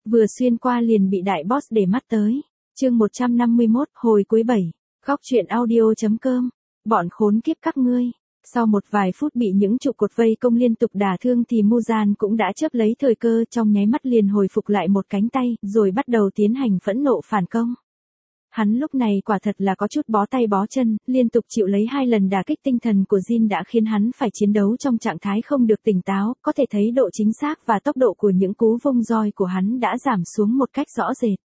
Vừa xuyên qua liền bị đại boss để mắt tới. Chương 151, hồi cuối 7. Góc truyện audio.com. Bọn khốn kiếp các ngươi. Sau một vài phút bị những trụ cột vây công liên tục đả thương thì Muzan cũng đã chớp lấy thời cơ, trong nháy mắt liền hồi phục lại một cánh tay, rồi bắt đầu tiến hành phẫn nộ phản công. Hắn lúc này quả thật là có chút bó tay bó chân, liên tục chịu lấy 2 lần đả kích tinh thần của Jin đã khiến hắn phải chiến đấu trong trạng thái không được tỉnh táo, có thể thấy độ chính xác và tốc độ của những cú vung roi của hắn đã giảm xuống một cách rõ rệt.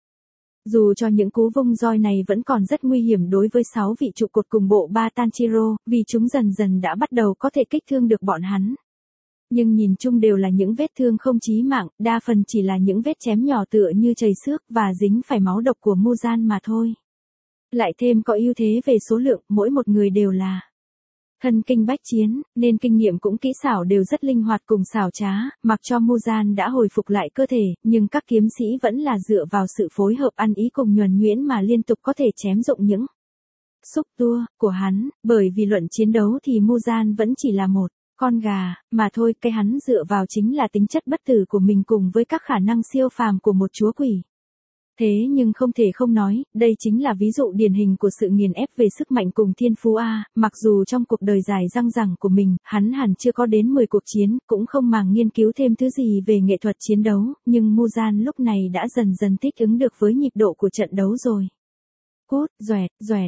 Dù cho những cú vung roi này vẫn còn rất nguy hiểm đối với 6 vị trụ cột cùng bộ ba Tanjiro, vì chúng dần dần đã bắt đầu có thể kích thương được bọn hắn. Nhưng nhìn chung đều là những vết thương không chí mạng, đa phần chỉ là những vết chém nhỏ tựa như chảy xước và dính phải máu độc của Muzan mà thôi. Lại thêm có ưu thế về số lượng, mỗi một người đều là thân kinh bách chiến, nên kinh nghiệm cũng kỹ xảo đều rất linh hoạt cùng xảo trá, mặc cho Muzan đã hồi phục lại cơ thể, nhưng các kiếm sĩ vẫn là dựa vào sự phối hợp ăn ý cùng nhuần nhuyễn mà liên tục có thể chém dụng những xúc tua của hắn, bởi vì luận chiến đấu thì Muzan vẫn chỉ là một con gà, mà thôi, cái hắn dựa vào chính là tính chất bất tử của mình cùng với các khả năng siêu phàm của một chúa quỷ. Thế nhưng không thể không nói, đây chính là ví dụ điển hình của sự nghiền ép về sức mạnh cùng thiên phú A, mặc dù trong cuộc đời dài dằng dẳng của mình, hắn hẳn chưa có đến 10 cuộc chiến, cũng không màng nghiên cứu thêm thứ gì về nghệ thuật chiến đấu, nhưng Muzan lúc này đã dần dần thích ứng được với nhịp độ của trận đấu rồi. Cút, doẹt,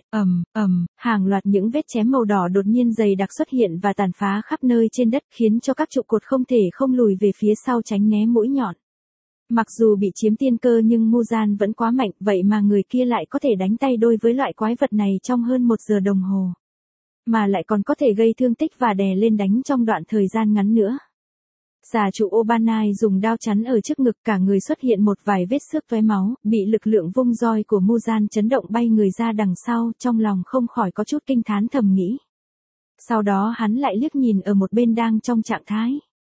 hàng loạt những vết chém màu đỏ đột nhiên dày đặc xuất hiện và tàn phá khắp nơi trên đất, khiến cho các trụ cột không thể không lùi về phía sau tránh né mũi nhọn. Mặc dù bị chiếm tiên cơ nhưng Muzan vẫn quá mạnh, vậy mà người kia lại có thể đánh tay đôi với loại quái vật này trong hơn 1 giờ đồng hồ. Mà lại còn có thể gây thương tích và đè lên đánh trong đoạn thời gian ngắn nữa. Giả trụ Obanai dùng đao chắn ở trước ngực, cả người xuất hiện một vài vết xước tóe máu, bị lực lượng vung roi của Muzan chấn động bay người ra đằng sau, trong lòng không khỏi có chút kinh thán thầm nghĩ. Sau đó hắn lại liếc nhìn ở một bên đang trong trạng thái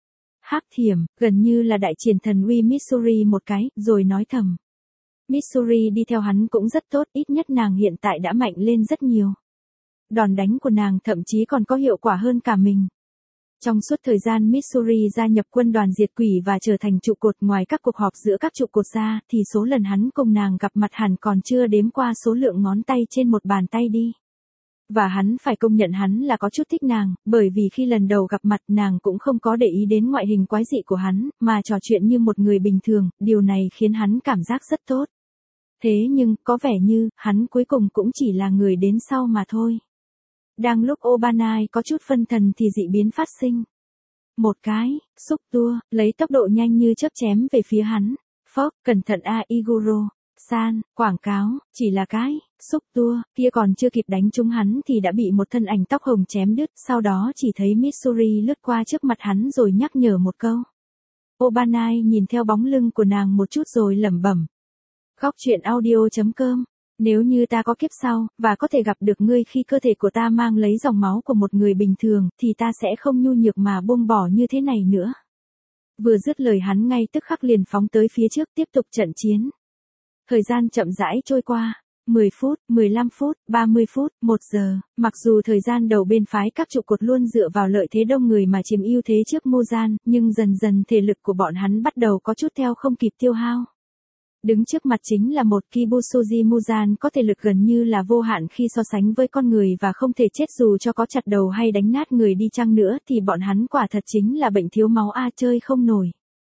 hắc thiểm, gần như là đại triển thần uy Mitsuri một cái, rồi nói thầm. Mitsuri đi theo hắn cũng rất tốt, ít nhất nàng hiện tại đã mạnh lên rất nhiều. Đòn đánh của nàng thậm chí còn có hiệu quả hơn cả mình. Trong suốt thời gian Mitsuri gia nhập quân đoàn diệt quỷ và trở thành trụ cột, ngoài các cuộc họp giữa các trụ cột ra, thì số lần hắn cùng nàng gặp mặt hẳn còn chưa đếm qua số lượng ngón tay trên một bàn tay đi. Và hắn phải công nhận hắn là có chút thích nàng, bởi vì khi lần đầu gặp mặt nàng cũng không có để ý đến ngoại hình quái dị của hắn, mà trò chuyện như một người bình thường, điều này khiến hắn cảm giác rất tốt. Thế nhưng, có vẻ như, hắn cuối cùng cũng chỉ là người đến sau mà thôi. Đang lúc Obanai có chút phân thần thì dị biến phát sinh. Một cái, xúc tua, lấy tốc độ nhanh như chớp chém về phía hắn. Phốc, cẩn thận a Iguro. San, quảng cáo, chỉ là cái xúc tua kia còn chưa kịp đánh trúng hắn thì đã bị một thân ảnh tóc hồng chém đứt, sau đó chỉ thấy Mitsuri lướt qua trước mặt hắn rồi nhắc nhở một câu. Obanai nhìn theo bóng lưng của nàng một chút rồi lẩm bẩm. Góc truyện audio.com. Nếu như ta có kiếp sau, và có thể gặp được ngươi khi cơ thể của ta mang lấy dòng máu của một người bình thường, thì ta sẽ không nhu nhược mà buông bỏ như thế này nữa. Vừa dứt lời hắn ngay tức khắc liền phóng tới phía trước tiếp tục trận chiến. Thời gian chậm rãi trôi qua, 10 phút, 15 phút, 30 phút, 1 giờ, mặc dù thời gian đầu bên phái các trụ cột luôn dựa vào lợi thế đông người mà chiếm ưu thế trước Muzan, nhưng dần dần thể lực của bọn hắn bắt đầu có chút theo không kịp tiêu hao. Đứng trước mặt chính là một Kibusuji Muzan có thể lực gần như là vô hạn khi so sánh với con người và không thể chết dù cho có chặt đầu hay đánh nát người đi chăng nữa thì bọn hắn quả thật chính là bệnh thiếu máu chơi không nổi.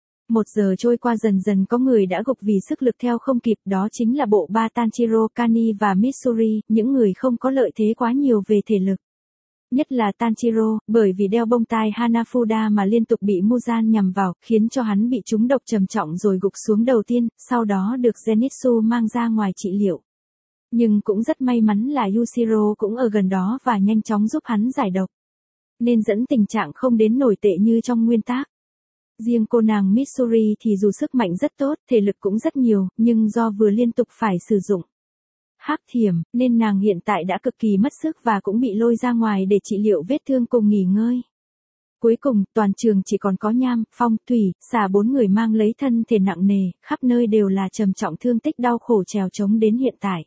1 giờ trôi qua dần dần có người đã gục vì sức lực theo không kịp, đó chính là bộ ba Tanjiro, Kani và Mitsuri, những người không có lợi thế quá nhiều về thể lực. Nhất là Tanjiro, bởi vì đeo bông tai Hanafuda mà liên tục bị Muzan nhằm vào, khiến cho hắn bị trúng độc trầm trọng rồi gục xuống đầu tiên, sau đó được Zenitsu mang ra ngoài trị liệu. Nhưng cũng rất may mắn là Yushiro cũng ở gần đó và nhanh chóng giúp hắn giải độc. Nên dẫn tình trạng không đến nổi tệ như trong nguyên tác. Riêng cô nàng Mitsuri thì dù sức mạnh rất tốt, thể lực cũng rất nhiều, nhưng do vừa liên tục phải sử dụng hắc thiểm, nên nàng hiện tại đã cực kỳ mất sức và cũng bị lôi ra ngoài để trị liệu vết thương cùng nghỉ ngơi. Cuối cùng, toàn trường chỉ còn có Nham, Phong, Thủy, Xà 4 người mang lấy thân thể nặng nề, khắp nơi đều là trầm trọng thương tích đau khổ trèo trống đến hiện tại.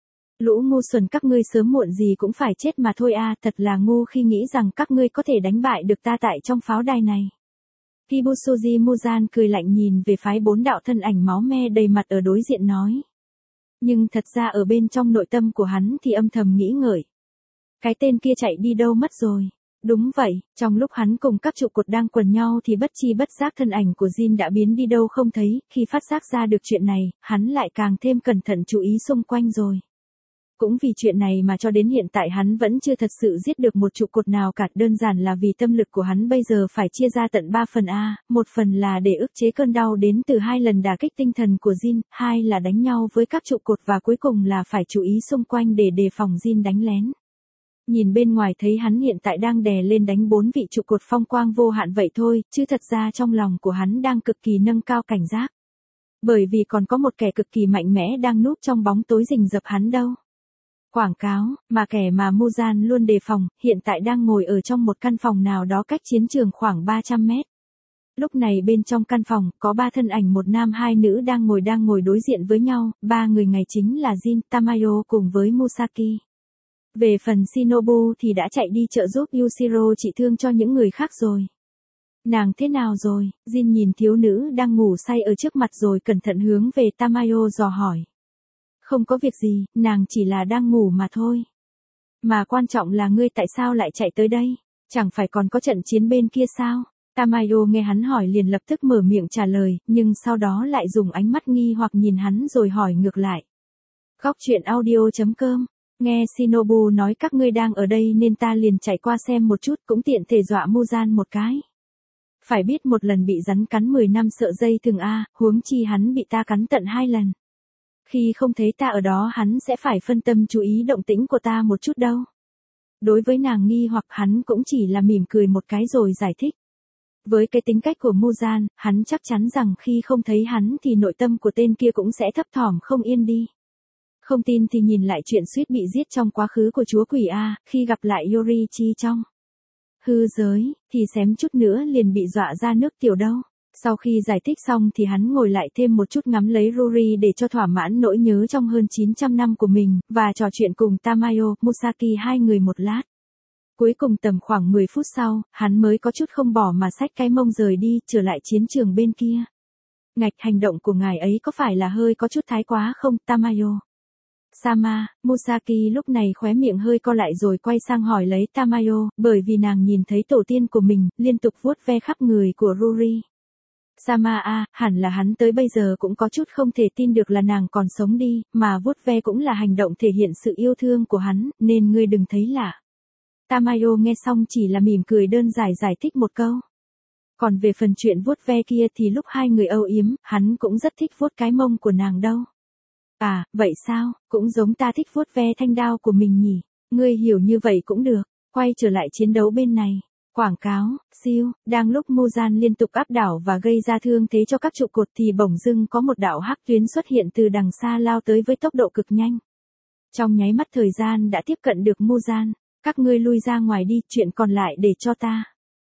Lũ ngu xuẩn các ngươi sớm muộn gì cũng phải chết mà thôi thật là ngu khi nghĩ rằng các ngươi có thể đánh bại được ta tại trong pháo đài này. Kibusuji Muzan cười lạnh nhìn về phái 4 đạo thân ảnh máu me đầy mặt ở đối diện nói. Nhưng thật ra ở bên trong nội tâm của hắn thì âm thầm nghĩ ngợi. Cái tên kia chạy đi đâu mất rồi? Đúng vậy, trong lúc hắn cùng các trụ cột đang quần nhau thì bất chi bất giác thân ảnh của Jin đã biến đi đâu không thấy, khi phát giác ra được chuyện này, hắn lại càng thêm cẩn thận chú ý xung quanh rồi. Cũng vì chuyện này mà cho đến hiện tại hắn vẫn chưa thật sự giết được một trụ cột nào cả, đơn giản là vì tâm lực của hắn bây giờ phải chia ra tận 3 phần A, một phần là để ức chế cơn đau đến từ 2 lần đả kích tinh thần của Jin, 2 là đánh nhau với các trụ cột và cuối cùng là phải chú ý xung quanh để đề phòng Jin đánh lén. Nhìn bên ngoài thấy hắn hiện tại đang đè lên đánh 4 vị trụ cột phong quang vô hạn vậy thôi, chứ thật ra trong lòng của hắn đang cực kỳ nâng cao cảnh giác. Bởi vì còn có một kẻ cực kỳ mạnh mẽ đang núp trong bóng tối rình rập hắn đâu. Quảng cáo, mà kẻ mà Muzan luôn đề phòng, hiện tại đang ngồi ở trong một căn phòng nào đó cách chiến trường khoảng 300 mét. Lúc này bên trong căn phòng, có 3 thân ảnh, một nam 2 nữ đang ngồi đối diện với nhau, 3 người này chính là Jin, Tamayo cùng với Musaki. Về phần Shinobu thì đã chạy đi trợ giúp Yushiro trị thương cho những người khác rồi. Nàng thế nào rồi? Jin nhìn thiếu nữ đang ngủ say ở trước mặt rồi cẩn thận hướng về Tamayo dò hỏi. Không có việc gì, nàng chỉ là đang ngủ mà thôi. Mà quan trọng là ngươi tại sao lại chạy tới đây? Chẳng phải còn có trận chiến bên kia sao? Tamayo nghe hắn hỏi liền lập tức mở miệng trả lời, nhưng sau đó lại dùng ánh mắt nghi hoặc nhìn hắn rồi hỏi ngược lại. Góc truyện audio.com. Nghe Shinobu nói các ngươi đang ở đây nên ta liền chạy qua xem một chút, cũng tiện thể dọa Muzan một cái. Phải biết một lần bị rắn cắn 10 năm sợ dây thừng A, huống chi hắn bị ta cắn tận 2 lần. Khi không thấy ta ở đó hắn sẽ phải phân tâm chú ý động tĩnh của ta một chút đâu. Đối với nàng nghi hoặc hắn cũng chỉ là mỉm cười một cái rồi giải thích. Với cái tính cách của Muzan, hắn chắc chắn rằng khi không thấy hắn thì nội tâm của tên kia cũng sẽ thấp thỏm không yên đi. Không tin thì nhìn lại chuyện suýt bị giết trong quá khứ của chúa quỷ A, khi gặp lại Yorichi trong hư giới, thì xém chút nữa liền bị dọa ra nước tiểu đâu. Sau khi giải thích xong thì hắn ngồi lại thêm một chút ngắm lấy Ruri để cho thỏa mãn nỗi nhớ trong hơn 900 năm của mình, và trò chuyện cùng Tamayo, Musaki 2 người một lát. Cuối cùng tầm khoảng 10 phút sau, hắn mới có chút không bỏ mà xách cái mông rời đi, trở lại chiến trường bên kia. Ngạch, hành động của ngài ấy có phải là hơi có chút thái quá không, Tamayo? Sama, Musaki lúc này khóe miệng hơi co lại rồi quay sang hỏi lấy Tamayo, bởi vì nàng nhìn thấy tổ tiên của mình, liên tục vuốt ve khắp người của Ruri. Sama a, hẳn là hắn tới bây giờ cũng có chút không thể tin được là nàng còn sống đi, mà vuốt ve cũng là hành động thể hiện sự yêu thương của hắn, nên ngươi đừng thấy lạ. Tamayo nghe xong chỉ là mỉm cười đơn giản giải thích một câu. Còn về phần chuyện vuốt ve kia thì lúc 2 người âu yếm, hắn cũng rất thích vuốt cái mông của nàng đâu. À, vậy sao, cũng giống ta thích vuốt ve thanh đao của mình nhỉ, ngươi hiểu như vậy cũng được. Quay trở lại chiến đấu bên này. Quảng cáo, siêu, đang lúc Muzan liên tục áp đảo và gây ra thương thế cho các trụ cột thì bỗng dưng có một đạo hắc tuyến xuất hiện từ đằng xa lao tới với tốc độ cực nhanh. Trong nháy mắt thời gian đã tiếp cận được Muzan, các ngươi lui ra ngoài đi, chuyện còn lại để cho ta.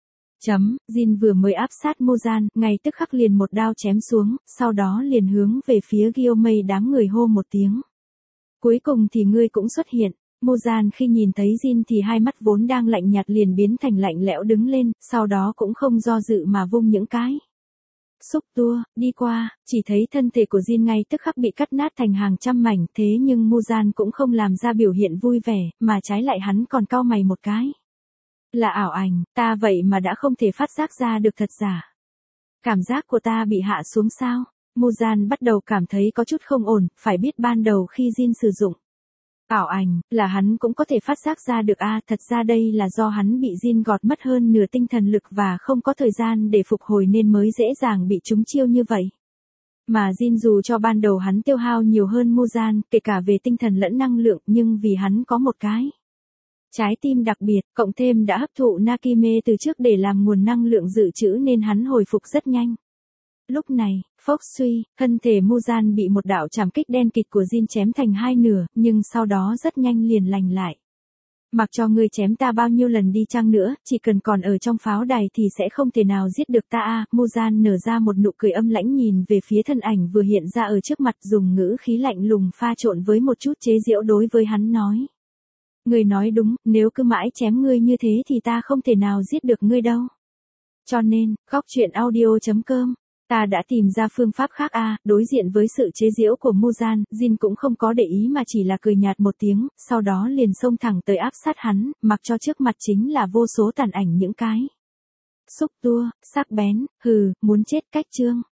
Jin vừa mới áp sát Muzan, ngay tức khắc liền một đao chém xuống, sau đó liền hướng về phía Gyomei đám người hô một tiếng. Cuối cùng thì ngươi cũng xuất hiện. Muzan khi nhìn thấy Jin thì hai mắt vốn đang lạnh nhạt liền biến thành lạnh lẽo đứng lên, sau đó cũng không do dự mà vung những cái xúc tua đi qua, chỉ thấy thân thể của Jin ngay tức khắc bị cắt nát thành hàng trăm mảnh, thế nhưng Muzan cũng không làm ra biểu hiện vui vẻ, mà trái lại hắn còn cau mày một cái. Là ảo ảnh, ta vậy mà đã không thể phát giác ra được thật giả. Cảm giác của ta bị hạ xuống sao? Muzan bắt đầu cảm thấy có chút không ổn, phải biết ban đầu khi Jin sử dụng ảo ảnh, là hắn cũng có thể phát giác ra được thật ra đây là do hắn bị Jin gọt mất hơn nửa tinh thần lực và không có thời gian để phục hồi nên mới dễ dàng bị trúng chiêu như vậy. Mà Jin dù cho ban đầu hắn tiêu hao nhiều hơn Muzan, kể cả về tinh thần lẫn năng lượng, nhưng vì hắn có một cái trái tim đặc biệt, cộng thêm đã hấp thụ Nakime từ trước để làm nguồn năng lượng dự trữ nên hắn hồi phục rất nhanh. Lúc này, phốc suy, thân thể Muzan bị một đạo trảm kích đen kịt của Jin chém thành 2 nửa, nhưng sau đó rất nhanh liền lành lại. Mặc cho ngươi chém ta bao nhiêu lần đi chăng nữa, chỉ cần còn ở trong pháo đài thì sẽ không thể nào giết được ta. Muzan nở ra một nụ cười âm lãnh nhìn về phía thân ảnh vừa hiện ra ở trước mặt, dùng ngữ khí lạnh lùng pha trộn với một chút chế giễu đối với hắn nói. Ngươi nói đúng, nếu cứ mãi chém ngươi như thế thì ta không thể nào giết được ngươi đâu. Cho nên, góc chuyện audio.com, ta đã tìm ra phương pháp khác đối diện với sự chế giễu của Muzan, Jin cũng không có để ý mà chỉ là cười nhạt một tiếng, sau đó liền xông thẳng tới áp sát hắn, mặc cho trước mặt chính là vô số tàn ảnh những cái xúc tua, sắc bén, muốn chết cách chương.